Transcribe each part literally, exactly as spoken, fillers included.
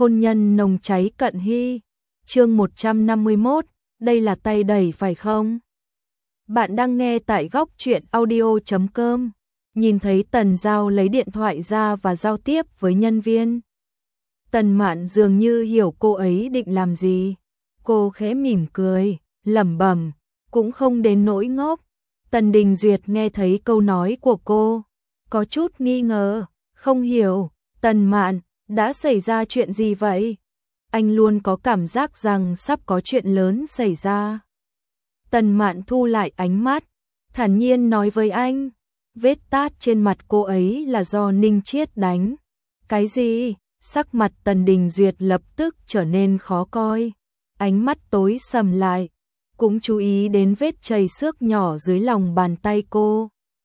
hôn nhân nồng cháy cận hy. Chương một trăm năm mươi mốt, đây là tay đẩy phải không? Bạn đang nghe tại góc truyện audio chấm com. Nhìn thấy Tần Giao lấy điện thoại ra và giao tiếp với nhân viên. Tần Mạn dường như hiểu cô ấy định làm gì. Cô khẽ mỉm cười, lẩm bẩm, cũng không đến nỗi ngốc. Tần Đình Duyệt nghe thấy câu nói của cô, có chút nghi ngờ, không hiểu, Tần Mạn, đã xảy ra chuyện gì vậy? Anh luôn có cảm giác rằng sắp có chuyện lớn xảy ra. Tần Mạn thu lại ánh mắt, thản nhiên nói với anh, vết tát trên mặt cô ấy là do Ninh Chiết đánh. Cái gì? Sắc mặt Tần Đình Duyệt lập tức trở nên khó coi, ánh mắt tối sầm lại, cũng chú ý đến vết chảy xước nhỏ dưới lòng bàn tay cô.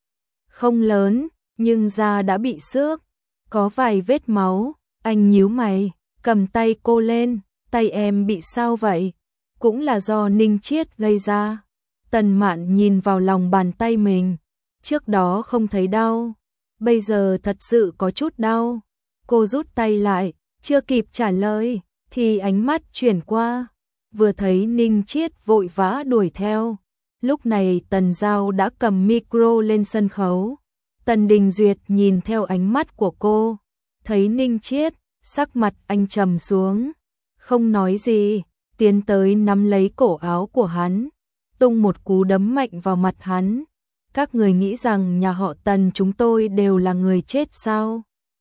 Không lớn, nhưng da đã bị xước, có vài vết máu. Anh nhíu mày, cầm tay cô lên, tay em bị sao vậy? Cũng là do Ninh Chiết gây ra. Tần Mạn nhìn vào lòng bàn tay mình, trước đó không thấy đau, bây giờ thật sự có chút đau. Cô rút tay lại, chưa kịp trả lời, thì ánh mắt chuyển qua, vừa thấy Ninh Chiết vội vã đuổi theo. Lúc này Tần Giao đã cầm micro lên sân khấu. Tần Đình Duyệt nhìn theo ánh mắt của cô, thấy Ninh Chiết, sắc mặt anh trầm xuống, không nói gì, tiến tới nắm lấy cổ áo của hắn, tung một cú đấm mạnh vào mặt hắn. Các người nghĩ rằng nhà họ Tần chúng tôi đều là người chết sao?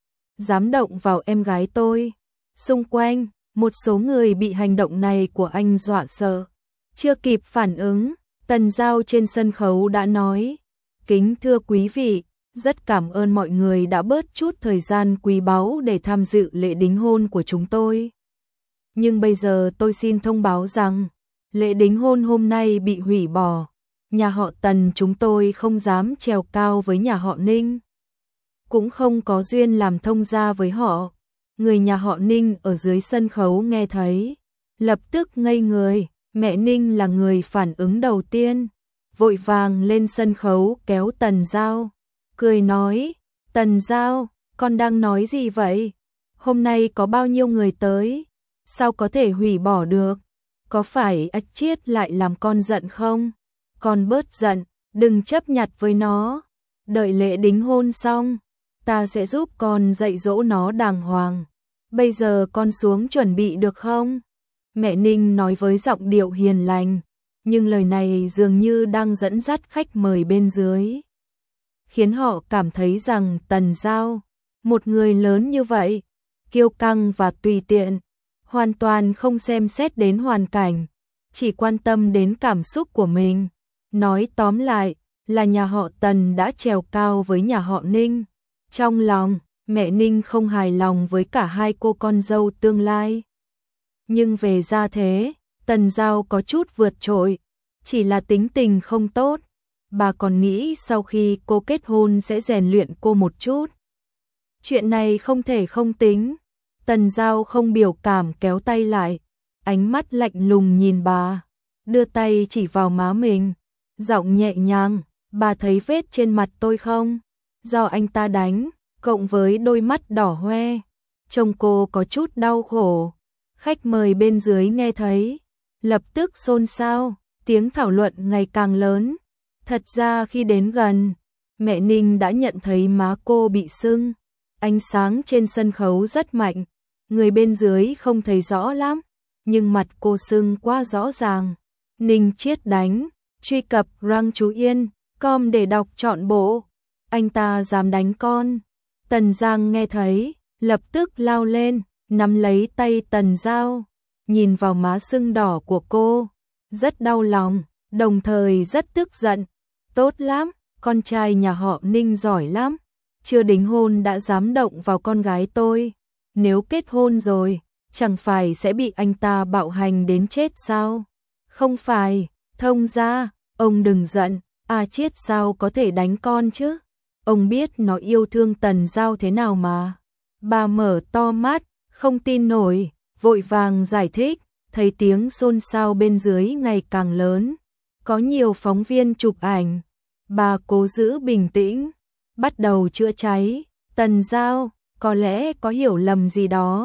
Dám động vào em gái tôi. Xung quanh, một số người bị hành động này của anh dọa sợ. Chưa kịp phản ứng, Tần Giao trên sân khấu đã nói, kính thưa quý vị, rất cảm ơn mọi người đã bớt chút thời gian quý báu để tham dự lễ đính hôn của chúng tôi. Nhưng bây giờ tôi xin thông báo rằng, lễ đính hôn hôm nay bị hủy bỏ. Nhà họ Tần chúng tôi không dám trèo cao với nhà họ Ninh, cũng không có duyên làm thông gia với họ. Người nhà họ Ninh ở dưới sân khấu nghe thấy, lập tức ngây người. Mẹ Ninh là người phản ứng đầu tiên, vội vàng lên sân khấu kéo Tần Giao, cười nói, Tần Giao, con đang nói gì vậy? Hôm nay có bao nhiêu người tới? Sao có thể hủy bỏ được? Có phải Ách Chiết lại làm con giận không? Con bớt giận, đừng chấp nhặt với nó. Đợi lễ đính hôn xong, ta sẽ giúp con dạy dỗ nó đàng hoàng. Bây giờ con xuống chuẩn bị được không? Mẹ Ninh nói với giọng điệu hiền lành, nhưng lời này dường như đang dẫn dắt khách mời bên dưới, khiến họ cảm thấy rằng Tần Giao, một người lớn như vậy, kiêu căng và tùy tiện, hoàn toàn không xem xét đến hoàn cảnh, chỉ quan tâm đến cảm xúc của mình. Nói tóm lại, là nhà họ Tần đã trèo cao với nhà họ Ninh. Trong lòng, mẹ Ninh không hài lòng với cả hai cô con dâu tương lai. Nhưng về gia thế, Tần Giao có chút vượt trội, chỉ là tính tình không tốt. Bà còn nghĩ sau khi cô kết hôn sẽ rèn luyện cô một chút. Chuyện này không thể không tính. Tần Giao không biểu cảm kéo tay lại, ánh mắt lạnh lùng nhìn bà, đưa tay chỉ vào má mình, giọng nhẹ nhàng, bà thấy vết trên mặt tôi không? Do anh ta đánh, cộng với đôi mắt đỏ hoe, trông cô có chút đau khổ. Khách mời bên dưới nghe thấy, lập tức xôn xao, tiếng thảo luận ngày càng lớn. Thật ra khi đến gần, mẹ Ninh đã nhận thấy má cô bị sưng. Ánh sáng trên sân khấu rất mạnh, người bên dưới không thấy rõ lắm, nhưng mặt cô sưng quá rõ ràng. Ninh Chiết đánh, truy cập răng chú Yên com để đọc trọn bộ. Anh ta dám đánh con. Tần Giang nghe thấy, lập tức lao lên, nắm lấy tay Tần Giao, nhìn vào má sưng đỏ của cô, rất đau lòng, đồng thời rất tức giận. Tốt lắm, con trai nhà họ Ninh giỏi lắm, chưa đính hôn đã dám động vào con gái tôi. Nếu kết hôn rồi, chẳng phải sẽ bị anh ta bạo hành đến chết sao? Không phải, thông gia, ông đừng giận, A Chiết sao có thể đánh con chứ? Ông biết nó yêu thương Tần Giao thế nào mà. Bà mở to mắt, không tin nổi, vội vàng giải thích, thấy tiếng xôn xao bên dưới ngày càng lớn. Có nhiều phóng viên chụp ảnh. Bà cố giữ bình tĩnh, bắt đầu chữa cháy. Tần Giao, có lẽ có hiểu lầm gì đó.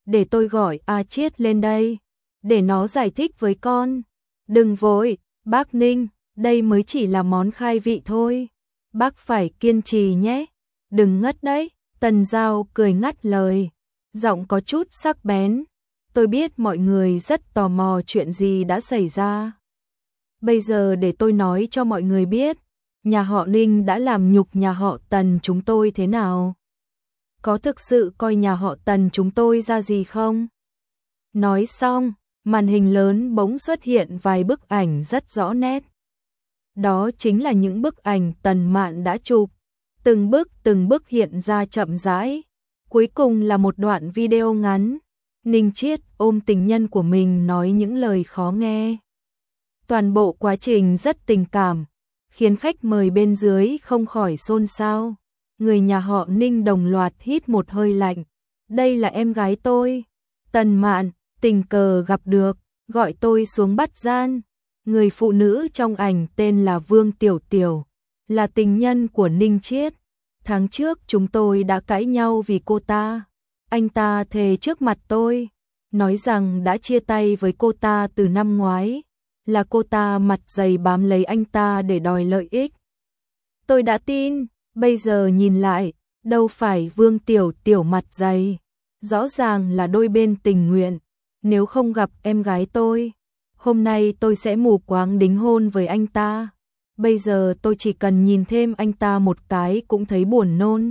để tôi gọi A Chiết lên đây, để nó giải thích với con. Đừng vội, bác Ninh, đây mới chỉ là món khai vị thôi. Bác phải kiên trì nhé, đừng ngất đấy. Tần Giao cười ngắt lời, giọng có chút sắc bén. Tôi biết mọi người rất tò mò chuyện gì đã xảy ra. Bây giờ để tôi nói cho mọi người biết, nhà họ Ninh đã làm nhục nhà họ Tần chúng tôi thế nào. Có thực sự coi nhà họ Tần chúng tôi ra gì không? Nói xong, màn hình lớn bỗng xuất hiện vài bức ảnh rất rõ nét. Đó chính là những bức ảnh Tần Mạn đã chụp, từng bức từng bức hiện ra chậm rãi. Cuối cùng là một đoạn video ngắn, Ninh Chiết ôm tình nhân của mình nói những lời khó nghe. Toàn bộ quá trình rất tình cảm, khiến khách mời bên dưới không khỏi xôn xao. Người nhà họ Ninh đồng loạt hít một hơi lạnh. Đây là em gái tôi, Tần Mạn, tình cờ gặp được, gọi tôi xuống bắt gian. Người phụ nữ trong ảnh tên là Vương Tiểu Tiểu, là tình nhân của Ninh Chiết. Tháng trước chúng tôi đã cãi nhau vì cô ta. Anh ta thề trước mặt tôi, nói rằng đã chia tay với cô ta từ năm ngoái, là cô ta mặt dày bám lấy anh ta để đòi lợi ích. Tôi đã tin, bây giờ nhìn lại, đâu phải Vương Tiểu Tiểu mặt dày, rõ ràng là đôi bên tình nguyện. Nếu không gặp em gái tôi, hôm nay tôi sẽ mù quáng đính hôn với anh ta. Bây giờ tôi chỉ cần nhìn thêm anh ta một cái cũng thấy buồn nôn.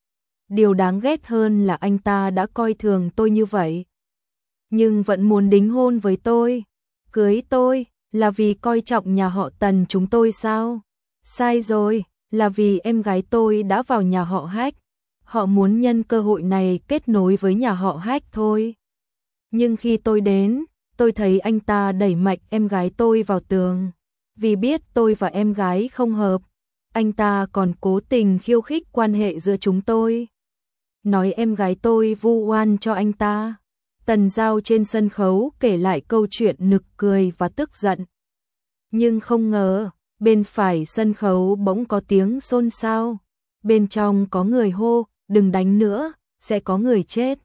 Điều đáng ghét hơn là anh ta đã coi thường tôi như vậy, nhưng vẫn muốn đính hôn với tôi, cưới tôi, là vì coi trọng nhà họ Tần chúng tôi sao? Sai rồi, là vì em gái tôi đã vào nhà họ Hách. Họ muốn nhân cơ hội này kết nối với nhà họ Hách thôi. Nhưng khi tôi đến, tôi thấy anh ta đẩy mạnh em gái tôi vào tường. Vì biết tôi và em gái không hợp, anh ta còn cố tình khiêu khích quan hệ giữa chúng tôi, nói em gái tôi vu oan cho anh ta. Tần Giao trên sân khấu kể lại câu chuyện nực cười và tức giận. Nhưng không ngờ, bên phải sân khấu bỗng có tiếng xôn xao. Bên trong có người hô, đừng đánh nữa, sẽ có người chết.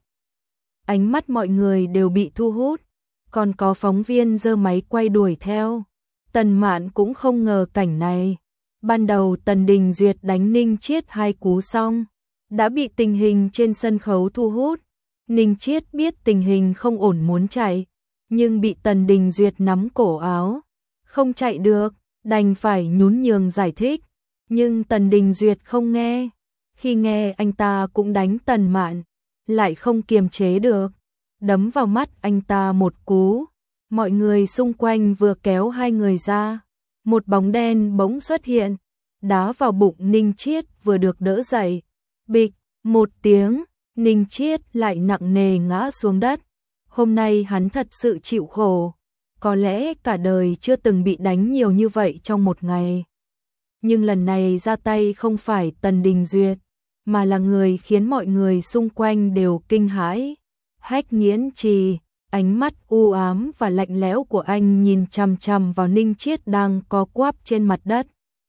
Ánh mắt mọi người đều bị thu hút, còn có phóng viên giơ máy quay đuổi theo. Tần Mạn cũng không ngờ cảnh này. Ban đầu Tần Đình Duyệt đánh Ninh Chiết hai cú xong, đã bị tình hình trên sân khấu thu hút. Ninh Chiết biết tình hình không ổn muốn chạy, nhưng bị Tần Đình Duyệt nắm cổ áo. Không chạy được, đành phải nhún nhường giải thích. Nhưng Tần Đình Duyệt không nghe. Khi nghe anh ta cũng đánh Tần Mạn, lại không kiềm chế được, đấm vào mắt anh ta một cú. Mọi người xung quanh vừa kéo hai người ra, một bóng đen bỗng xuất hiện, đá vào bụng Ninh Chiết vừa được đỡ dậy. Bịch, một tiếng, Ninh Chiết lại nặng nề ngã xuống đất. Hôm nay hắn thật sự chịu khổ, có lẽ cả đời chưa từng bị đánh nhiều như vậy trong một ngày. Nhưng lần này ra tay không phải Tần Đình Duyệt, mà là người khiến mọi người xung quanh đều kinh hãi. Hách Nghiễn Trì, ánh mắt u ám và lạnh lẽo của anh nhìn chằm chằm vào Ninh Chiết đang co quắp trên mặt đất,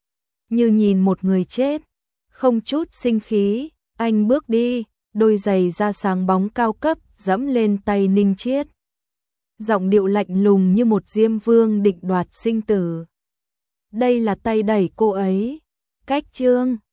như nhìn một người chết. Không chút sinh khí, anh bước đi, đôi giày da sáng bóng cao cấp dẫm lên tay Ninh Chiết. Giọng điệu lạnh lùng như một diêm vương định đoạt sinh tử. Đây là tay đẩy cô ấy. Cách chương